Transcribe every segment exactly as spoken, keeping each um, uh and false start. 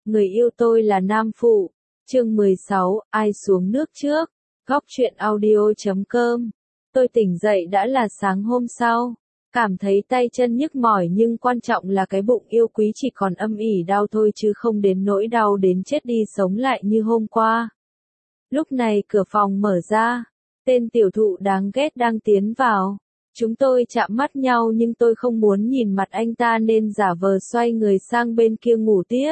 Người yêu tôi là nam phụ. Chương mười sáu, ai xuống nước trước? Góc truyện audio chấm com. Tôi tỉnh dậy đã là sáng hôm sau. Cảm thấy tay chân nhức mỏi nhưng quan trọng là cái bụng yêu quý chỉ còn âm ỉ đau thôi chứ không đến nỗi đau đến chết đi sống lại như hôm qua. Lúc này cửa phòng mở ra. Tên tiểu thụ đáng ghét đang tiến vào. Chúng tôi chạm mắt nhau nhưng tôi không muốn nhìn mặt anh ta nên giả vờ xoay người sang bên kia ngủ tiếp.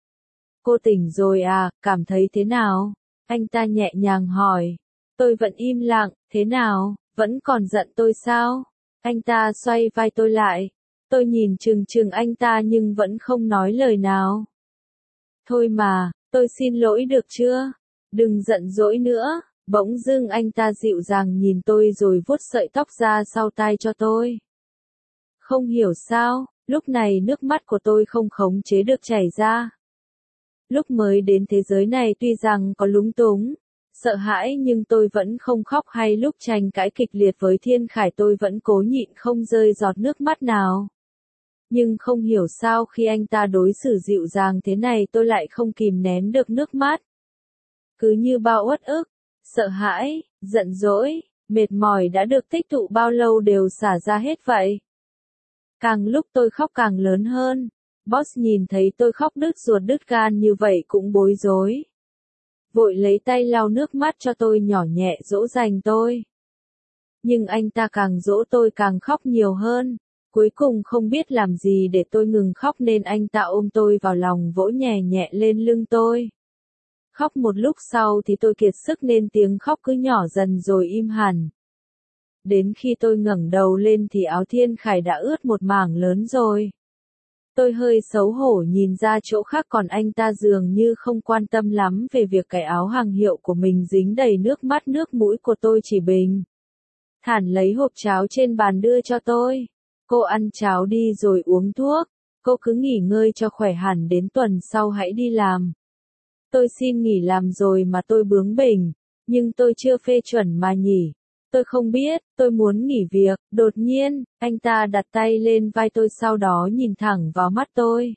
Cô tỉnh rồi à, cảm thấy thế nào? Anh ta nhẹ nhàng hỏi. Tôi vẫn im lặng, thế nào, vẫn còn giận tôi sao? Anh ta xoay vai tôi lại. Tôi nhìn chừng chừng anh ta nhưng vẫn không nói lời nào. Thôi mà, tôi xin lỗi được chưa? Đừng giận dỗi nữa. Bỗng dưng anh ta dịu dàng nhìn tôi rồi vuốt sợi tóc ra sau tai cho tôi. Không hiểu sao, lúc này nước mắt của tôi không khống chế được chảy ra. Lúc mới đến thế giới này tuy rằng có lúng túng, sợ hãi nhưng tôi vẫn không khóc hay lúc tranh cãi kịch liệt với Thiên Khải tôi vẫn cố nhịn không rơi giọt nước mắt nào. Nhưng không hiểu sao khi anh ta đối xử dịu dàng thế này tôi lại không kìm nén được nước mắt. Cứ như bao uất ức, sợ hãi, giận dỗi, mệt mỏi đã được tích tụ bao lâu đều xả ra hết vậy. Càng lúc tôi khóc càng lớn hơn. Boss nhìn thấy tôi khóc đứt ruột đứt gan như vậy cũng bối rối. Vội lấy tay lau nước mắt cho tôi nhỏ nhẹ dỗ dành tôi. Nhưng anh ta càng dỗ tôi càng khóc nhiều hơn. Cuối cùng không biết làm gì để tôi ngừng khóc nên anh ta ôm tôi vào lòng vỗ nhẹ nhẹ lên lưng tôi. Khóc một lúc sau thì tôi kiệt sức nên tiếng khóc cứ nhỏ dần rồi im hẳn. Đến khi tôi ngẩng đầu lên thì áo Thiên Khải đã ướt một mảng lớn rồi. Tôi hơi xấu hổ nhìn ra chỗ khác còn anh ta dường như không quan tâm lắm về việc cái áo hàng hiệu của mình dính đầy nước mắt nước mũi của tôi chỉ bình thản lấy hộp cháo trên bàn đưa cho tôi. Cô ăn cháo đi rồi uống thuốc. Cô cứ nghỉ ngơi cho khỏe hẳn đến tuần sau hãy đi làm. Tôi xin nghỉ làm rồi mà tôi bướng bỉnh. Nhưng tôi chưa phê chuẩn mà nhỉ. Tôi không biết, tôi muốn nghỉ việc. Đột nhiên, anh ta đặt tay lên vai tôi sau đó nhìn thẳng vào mắt tôi.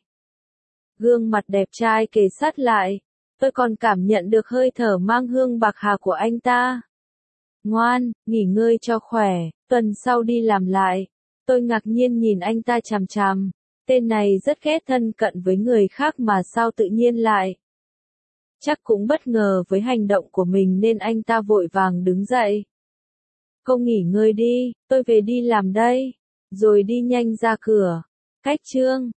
Gương mặt đẹp trai kề sát lại. Tôi còn cảm nhận được hơi thở mang hương bạc hà của anh ta. Ngoan, nghỉ ngơi cho khỏe, tuần sau đi làm lại. Tôi ngạc nhiên nhìn anh ta chằm chằm. Tên này rất ghét thân cận với người khác mà sao tự nhiên lại. Chắc cũng bất ngờ với hành động của mình nên anh ta vội vàng đứng dậy. Cô nghỉ ngơi đi, tôi về đi làm đây. Rồi đi nhanh ra cửa. Cách chương.